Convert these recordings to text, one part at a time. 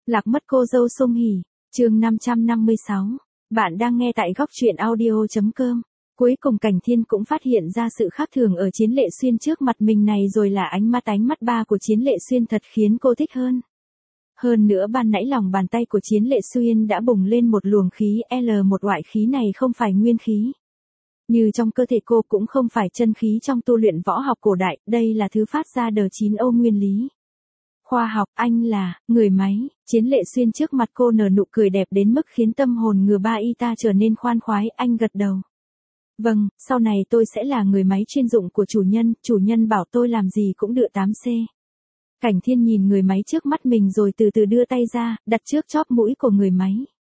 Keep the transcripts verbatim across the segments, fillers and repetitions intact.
Lạc mất cô dâu Song Hỷ, chương năm trăm năm mươi sáu. Bạn đang nghe tại góc truyện audio chấm com. Cuối cùng Cảnh Thiên cũng phát hiện ra sự khác thường ở Chiến Lệ Xuyên trước mặt mình này, rồi là ánh mắt ánh mắt ba của Chiến Lệ Xuyên thật khiến cô thích hơn. Hơn nữa ban nãy lòng bàn tay của Chiến Lệ Xuyên đã bùng lên một luồng khí L, một loại khí này không phải nguyên khí. Như trong cơ thể cô cũng không phải chân khí trong tu luyện võ học cổ đại, đây là thứ phát ra đờ chín ô nguyên lý. Khoa học, anh là, người máy. Chiến Lệ Xuyên trước mặt cô nở nụ cười đẹp đến mức khiến tâm hồn ngừa ba y ta trở nên khoan khoái, anh gật đầu. Vâng, sau này tôi sẽ là người máy chuyên dụng của chủ nhân, chủ nhân bảo tôi làm gì cũng được tám C. Cảnh Thiên nhìn người máy trước mắt mình rồi từ từ đưa tay ra, đặt trước chóp mũi của người máy.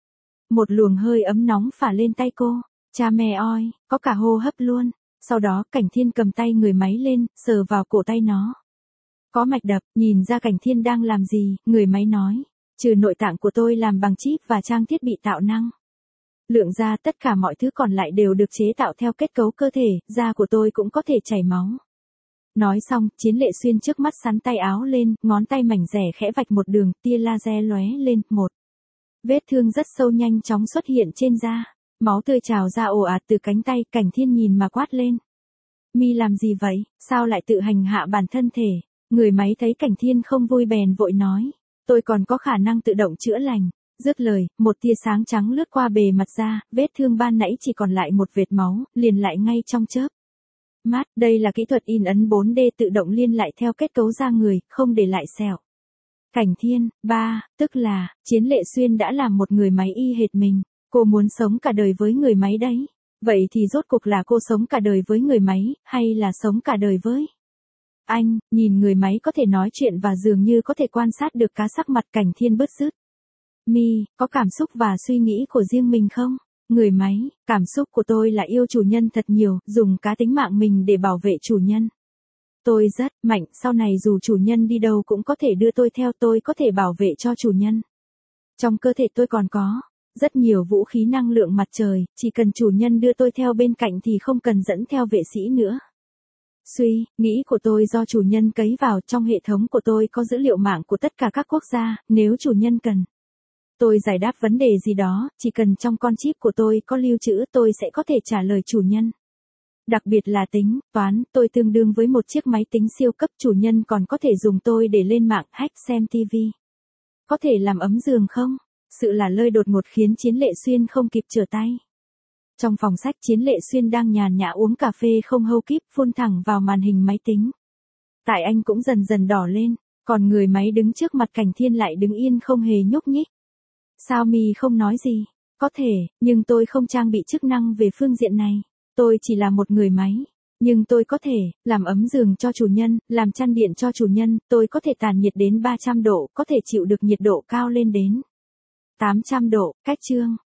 Một luồng hơi ấm nóng phả lên tay cô, cha mẹ oi, có cả hô hấp luôn. Sau đó Cảnh Thiên cầm tay người máy lên, sờ vào cổ tay nó. Có mạch đập, nhìn ra Cảnh Thiên đang làm gì, người máy nói, trừ nội tạng của tôi làm bằng chip và trang thiết bị tạo năng. Lượng ra tất cả mọi thứ còn lại đều được chế tạo theo kết cấu cơ thể, da của tôi cũng có thể chảy máu. Nói xong, Chiến Lệ Xuyên trước mắt sắn tay áo lên, ngón tay mảnh rẻ khẽ vạch một đường, tia laser lóe lên, một. Vết thương rất sâu nhanh chóng xuất hiện trên da, máu tươi trào ra ồ ạt từ cánh tay, Cảnh Thiên nhìn mà quát lên. Mi làm gì vậy, sao lại tự hành hạ bản thân thể? Người máy thấy Cảnh Thiên không vui bèn vội nói, tôi còn có khả năng tự động chữa lành. Dứt lời, một tia sáng trắng lướt qua bề mặt da, vết thương ban nãy chỉ còn lại một vệt máu, liền lại ngay trong chớp mắt. Đây là kỹ thuật in ấn bốn D tự động liên lại theo kết cấu da người, không để lại sẹo. Cảnh Thiên, ba, tức là, Chiến Lệ Xuyên đã làm một người máy y hệt mình. Cô muốn sống cả đời với người máy đấy. Vậy thì rốt cuộc là cô sống cả đời với người máy, hay là sống cả đời với anh? Nhìn người máy có thể nói chuyện và dường như có thể quan sát được cá sắc mặt, Cảnh Thiên bứt rứt. Mi, có cảm xúc và suy nghĩ của riêng mình không? Người máy, cảm xúc của tôi là yêu chủ nhân thật nhiều, dùng cá tính mạng mình để bảo vệ chủ nhân. Tôi rất mạnh, sau này dù chủ nhân đi đâu cũng có thể đưa tôi theo, tôi có thể bảo vệ cho chủ nhân. Trong cơ thể tôi còn có rất nhiều vũ khí năng lượng mặt trời, chỉ cần chủ nhân đưa tôi theo bên cạnh thì không cần dẫn theo vệ sĩ nữa. Suy nghĩ của tôi do chủ nhân cấy vào, trong hệ thống của tôi có dữ liệu mạng của tất cả các quốc gia, nếu chủ nhân cần tôi giải đáp vấn đề gì đó, chỉ cần trong con chip của tôi có lưu trữ, tôi sẽ có thể trả lời chủ nhân. Đặc biệt là tính toán, tôi tương đương với một chiếc máy tính siêu cấp, chủ nhân còn có thể dùng tôi để lên mạng, hack, xem ti vi. Có thể làm ấm giường không? Sự là lơi đột ngột khiến Chiến Lệ Xuyên không kịp trở tay. Trong phòng sách, Chiến Lệ Xuyên đang nhàn nhã uống cà phê không hâu kíp, phun thẳng vào màn hình máy tính. Tại anh cũng dần dần đỏ lên, còn người máy đứng trước mặt Cảnh Thiên lại đứng yên không hề nhúc nhích. Sao Mi không nói gì? Có thể, nhưng tôi không trang bị chức năng về phương diện này. Tôi chỉ là một người máy. Nhưng tôi có thể làm ấm giường cho chủ nhân, làm chăn điện cho chủ nhân, tôi có thể tản nhiệt đến ba trăm độ, có thể chịu được nhiệt độ cao lên đến tám trăm độ. Cách chương